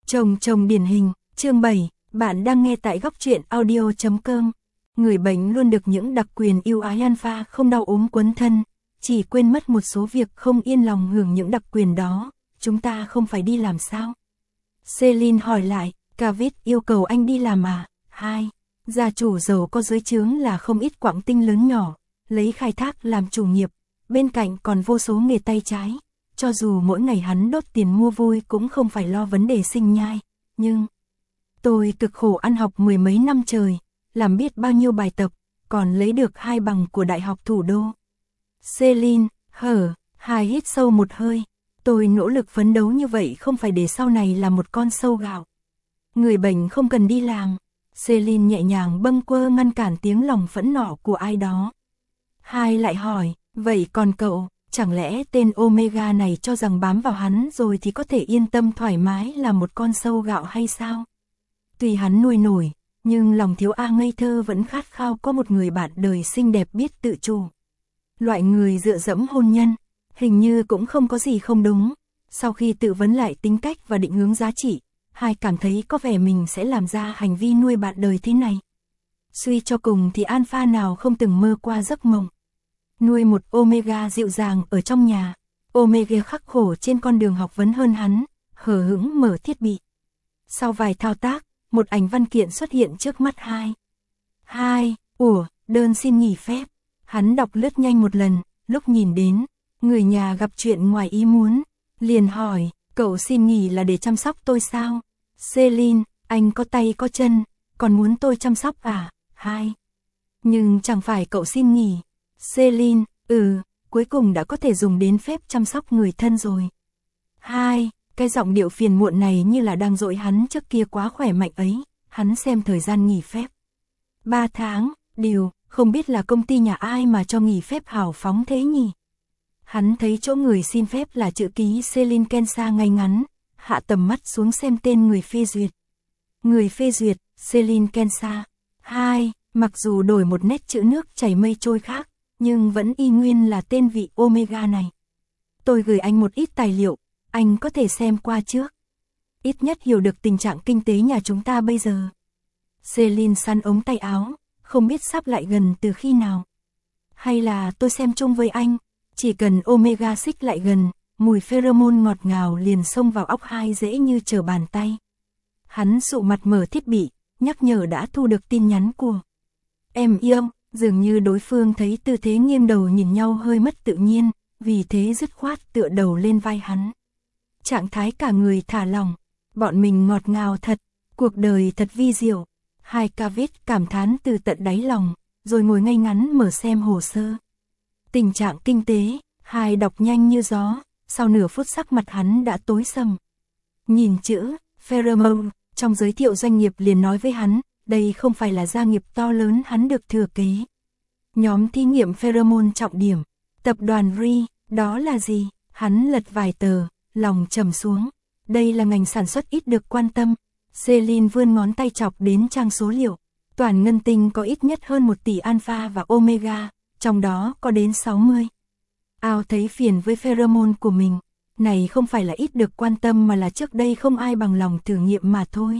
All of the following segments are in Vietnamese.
Chồng điển hình, chương 7, bạn đang nghe tại góc truyện audio.com. Người bệnh luôn được những đặc quyền ưu ái alpha không đau ốm quấn thân, chỉ quên mất một số việc không yên lòng hưởng những đặc quyền đó, chúng ta không phải đi làm sao? Celine hỏi lại, David yêu cầu anh đi làm à? 2. Gia chủ giàu có dưới trướng là không ít quặng tinh lớn nhỏ, lấy khai thác làm chủ nghiệp, bên cạnh còn vô số nghề tay trái. Cho dù mỗi ngày hắn đốt tiền mua vui cũng không phải lo vấn đề sinh nhai, nhưng tôi cực khổ ăn học mười mấy năm trời, làm biết bao nhiêu bài tập, còn lấy được 2 bằng của Đại học Thủ đô. Celine, Hai hít sâu một hơi, tôi nỗ lực phấn đấu như vậy không phải để sau này là một con sâu gạo. Người bệnh không cần đi làm, Celine nhẹ nhàng bâng quơ ngăn cản tiếng lòng phẫn nộ của ai đó. Hai lại hỏi, vậy còn cậu? Chẳng lẽ tên Omega này cho rằng bám vào hắn rồi thì có thể yên tâm thoải mái là một con sâu gạo hay sao? Tuy hắn nuôi nổi, nhưng lòng thiếu A ngây thơ vẫn khát khao có một người bạn đời xinh đẹp biết tự chủ. Loại người dựa dẫm hôn nhân, hình như cũng không có gì không đúng. Sau khi tự vấn lại tính cách và định hướng giá trị, Hai cảm thấy có vẻ mình sẽ làm ra hành vi nuôi bạn đời thế này. Suy cho cùng thì alpha nào không từng mơ qua giấc mộng nuôi một Omega dịu dàng ở trong nhà. Omega khắc khổ trên con đường học vấn hơn hắn, hờ hững mở thiết bị. Sau vài thao tác, một ảnh văn kiện xuất hiện trước mắt Hai. Đơn xin nghỉ phép. Hắn đọc lướt nhanh một lần, lúc nhìn đến người nhà gặp chuyện ngoài ý muốn, liền hỏi, cậu xin nghỉ là để chăm sóc tôi sao? Celine, anh có tay có chân, còn muốn tôi chăm sóc à? Hai. Nhưng chẳng phải cậu xin nghỉ. Celine, cuối cùng đã có thể dùng đến phép chăm sóc người thân rồi. Hai, cái giọng điệu phiền muộn này như là đang dỗi hắn trước kia quá khỏe mạnh ấy, hắn xem thời gian nghỉ phép. 3 tháng, không biết là công ty nhà ai mà cho nghỉ phép hào phóng thế nhỉ? Hắn thấy chỗ người xin phép là chữ ký Celine Kensa ngay ngắn, hạ tầm mắt xuống xem tên người phê duyệt. Người phê duyệt, Celine Kensa. Hai, mặc dù đổi một nét chữ nước chảy mây trôi khác, nhưng vẫn y nguyên là tên vị Omega này. Tôi gửi anh một ít tài liệu, anh có thể xem qua trước. Ít nhất hiểu được tình trạng kinh tế nhà chúng ta bây giờ. Celine sắn ống tay áo, không biết sắp lại gần từ khi nào. Hay là tôi xem chung với anh, chỉ cần Omega xích lại gần, mùi pheromone ngọt ngào liền xông vào óc Hai dễ như trở bàn tay. Hắn sụ mặt mở thiết bị, nhắc nhở đã thu được tin nhắn của em yêu. Dường như đối phương thấy tư thế nghiêng đầu nhìn nhau hơi mất tự nhiên, vì thế dứt khoát tựa đầu lên vai hắn. Trạng thái cả người thả lỏng, bọn mình ngọt ngào thật, cuộc đời thật vi diệu. Hai David cảm thán từ tận đáy lòng, rồi ngồi ngay ngắn mở xem hồ sơ. Tình trạng kinh tế, Hai đọc nhanh như gió, sau nửa phút sắc mặt hắn đã tối sầm. Nhìn chữ pheromone trong giới thiệu doanh nghiệp liền nói với hắn, đây không phải là gia nghiệp to lớn hắn được thừa kế. Nhóm thí nghiệm pheromone trọng điểm, tập đoàn RI, đó là gì? Hắn lật vài tờ, lòng trầm xuống. Đây là ngành sản xuất ít được quan tâm. Celine vươn ngón tay chọc đến trang số liệu. Toàn ngân tinh có ít nhất hơn 1 tỷ alpha và omega, trong đó có đến 60. Ao thấy phiền với pheromone của mình. Này không phải là ít được quan tâm mà là trước đây không ai bằng lòng thử nghiệm mà thôi.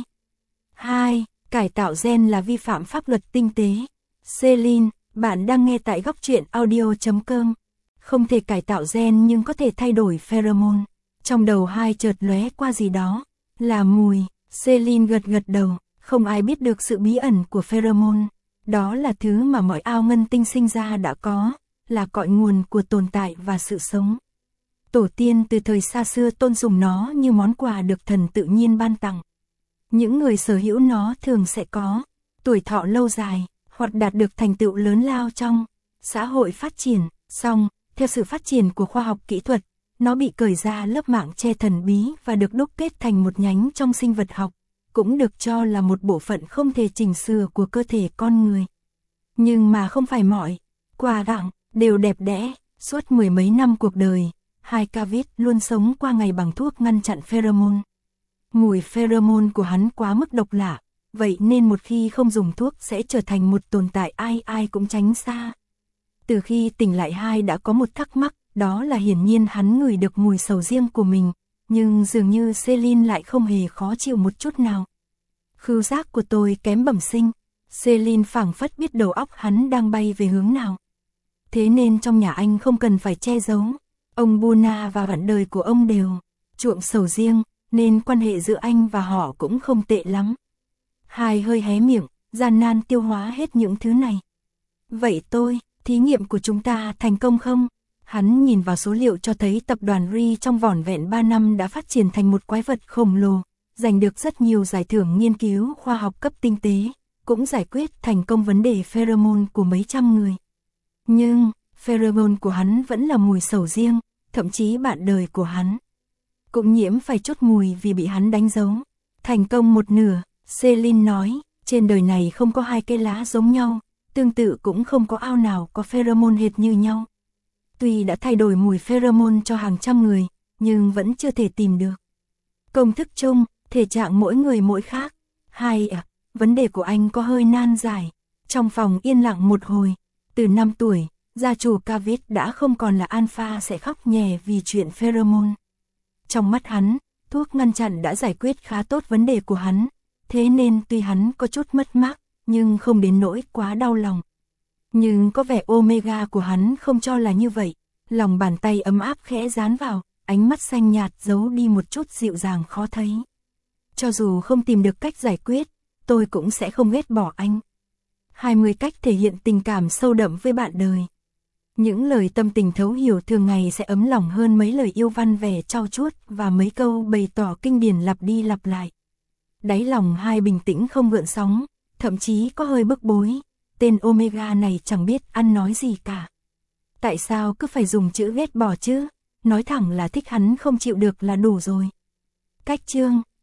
2. Cải tạo gen là vi phạm pháp luật tinh tế. Celine, bạn đang nghe tại góc truyện audio.com. Không thể cải tạo gen nhưng có thể thay đổi pheromone. Trong đầu Hai chợt lóe qua gì đó. Là mùi. Celine gật đầu. Không ai biết được sự bí ẩn của pheromone. Đó là thứ mà mọi ao ngân tinh sinh ra đã có. Là cội nguồn của tồn tại và sự sống. Tổ tiên từ thời xa xưa tôn sùng nó như món quà được thần tự nhiên ban tặng. Những người sở hữu nó thường sẽ có tuổi thọ lâu dài, hoặc đạt được thành tựu lớn lao trong xã hội phát triển. Song, theo sự phát triển của khoa học kỹ thuật, nó bị cởi ra lớp mạng che thần bí và được đúc kết thành một nhánh trong sinh vật học, cũng được cho là một bộ phận không thể chỉnh sửa của cơ thể con người. Nhưng mà không phải mọi quà tặng đều đẹp đẽ. Suốt mười mấy năm cuộc đời, Hai David luôn sống qua ngày bằng thuốc ngăn chặn pheromone. Mùi pheromone của hắn quá mức độc lạ, vậy nên một khi không dùng thuốc sẽ trở thành một tồn tại ai cũng tránh xa. Từ khi tỉnh lại Hai đã có một thắc mắc, đó là hiển nhiên hắn ngửi được mùi sầu riêng của mình, nhưng dường như Celine lại không hề khó chịu một chút nào. Khứu giác của tôi kém bẩm sinh, Celine phảng phất biết đầu óc hắn đang bay về hướng nào. Thế nên trong nhà anh không cần phải che giấu, ông Buna và bạn đời của ông đều chuộng sầu riêng, nên quan hệ giữa anh và họ cũng không tệ lắm. Hai hơi hé miệng, gian nan tiêu hóa hết những thứ này. Vậy thí nghiệm của chúng ta thành công không? Hắn nhìn vào số liệu cho thấy tập đoàn Ri trong vỏn vẹn 3 năm đã phát triển thành một quái vật khổng lồ, giành được rất nhiều giải thưởng nghiên cứu khoa học cấp tinh tế, cũng giải quyết thành công vấn đề pheromone của mấy trăm người. Nhưng, pheromone của hắn vẫn là mùi sầu riêng, thậm chí bạn đời của hắn cũng nhiễm phải chút mùi vì bị hắn đánh dấu. Thành công một nửa, Celine nói, trên đời này không có hai cây lá giống nhau, tương tự cũng không có ao nào có pheromone hệt như nhau. Tuy đã thay đổi mùi pheromone cho hàng trăm người, nhưng vẫn chưa thể tìm được công thức chung, thể trạng mỗi người mỗi khác. Vấn đề của anh có hơi nan giải. Trong phòng yên lặng một hồi, từ 5 tuổi, gia chủ Kavit đã không còn là alpha sẽ khóc nhè vì chuyện pheromone. Trong mắt hắn, thuốc ngăn chặn đã giải quyết khá tốt vấn đề của hắn, thế nên tuy hắn có chút mất mát, nhưng không đến nỗi quá đau lòng. Nhưng có vẻ Omega của hắn không cho là như vậy, lòng bàn tay ấm áp khẽ dán vào, ánh mắt xanh nhạt giấu đi một chút dịu dàng khó thấy. Cho dù không tìm được cách giải quyết, tôi cũng sẽ không ghét bỏ anh. 20 cách thể hiện tình cảm sâu đậm với bạn đời. Những lời tâm tình thấu hiểu thường ngày sẽ ấm lòng hơn mấy lời yêu văn vẻ trau chuốt và mấy câu bày tỏ kinh điển lặp đi lặp lại. Đáy lòng hai bình tĩnh không gợn sóng, thậm chí có hơi bức bối. Tên Omega này chẳng biết ăn nói gì cả. Tại sao cứ phải dùng chữ ghét bỏ chứ? Nói thẳng là thích hắn không chịu được là đủ rồi. Cách chương,